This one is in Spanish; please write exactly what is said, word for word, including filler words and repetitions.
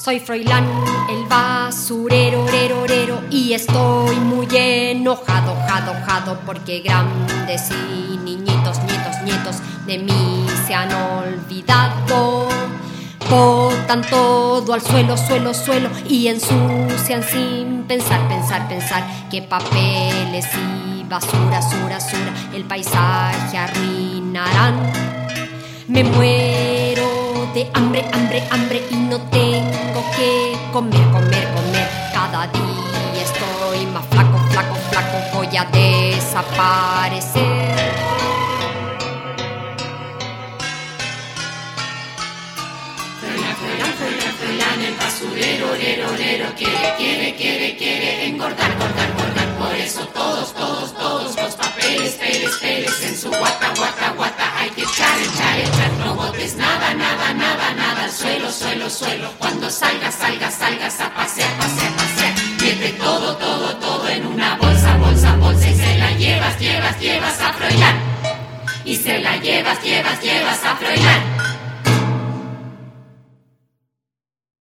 Soy Froilán, el basurero, orero, orero, y estoy muy enojado, jado, jado, porque grandes y niñitos, nietos, nietos de mí se han olvidado. Botan todo al suelo, suelo, suelo, y ensucian sin pensar, pensar, pensar, que papeles y basura, sura, sura, el paisaje arruinarán. Me muero de hambre, hambre, hambre, y no tengo que comer, comer, comer. Cada día estoy más flaco, flaco, flaco, voy a desaparecer. Froilán, Froilán, Froilán, Froilán, el basurero, orero, orero, quiere, quiere, quiere, quiere engordar, engordar, engordar. Por eso todos, todos, todos los papeles, peles, peles en su guata, guata, guata, hay que echar, echar, echar. No botes nada, nada, nada, nada al suelo, suelo, suelo. Cuando salgas, salgas, salgas a pasear, pasear, pasear. Mete todo, todo, todo en una bolsa, bolsa, bolsa, y se la llevas, llevas, llevas a Froilán. Y se la llevas, llevas, llevas a Froilán.